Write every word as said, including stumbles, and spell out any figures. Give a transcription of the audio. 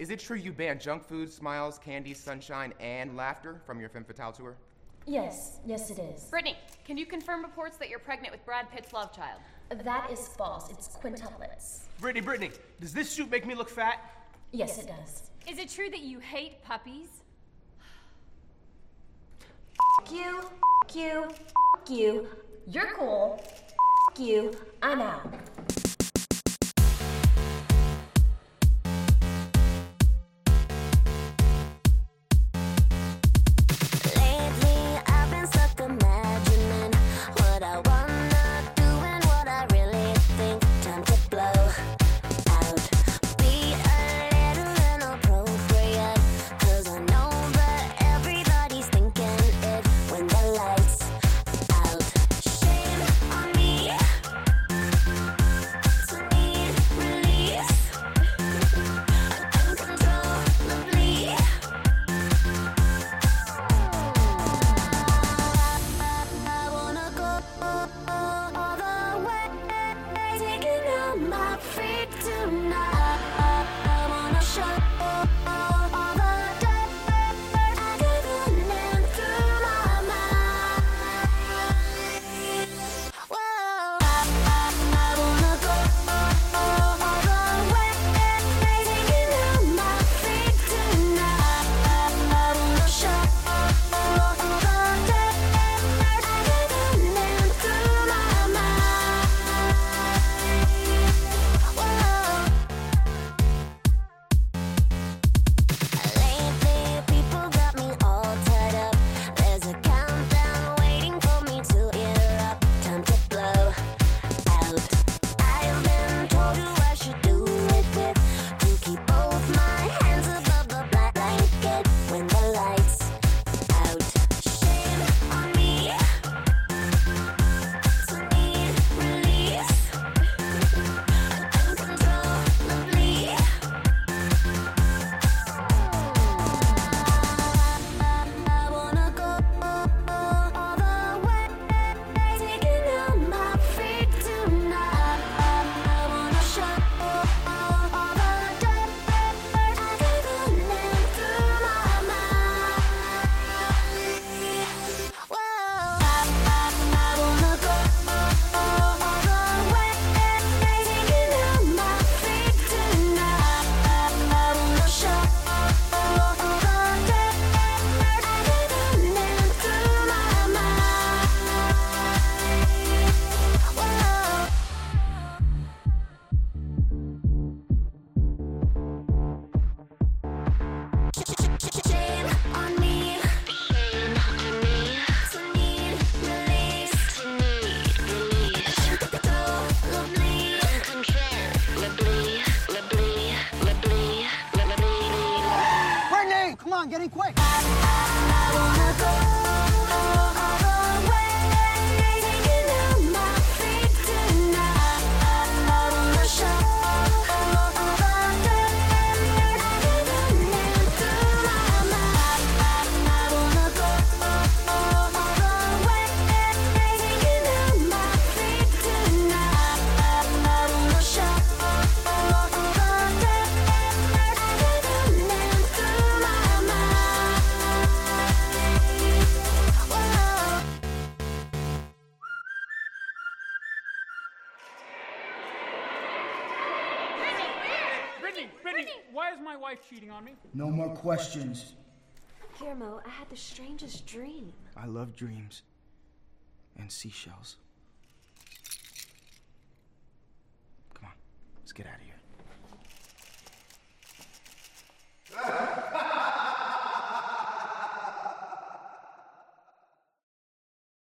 is it true you banned junk food, smiles, candy, sunshine, and laughter from your Femme Fatale tour? Yes, yes it is. Brittany, can you confirm reports that you're pregnant with Brad Pitt's love child? That is false. It's quintuplets. Brittany, Brittany, does this suit make me look fat? Yes, it does. Is it true that you hate puppies? F you, F you, F you. You're cool. F you. I'm out. Getting quick. Why is my wife cheating on me? No more questions. Guillermo, I had the strangest dream. I love dreams. And seashells. Come on, let's get out of here.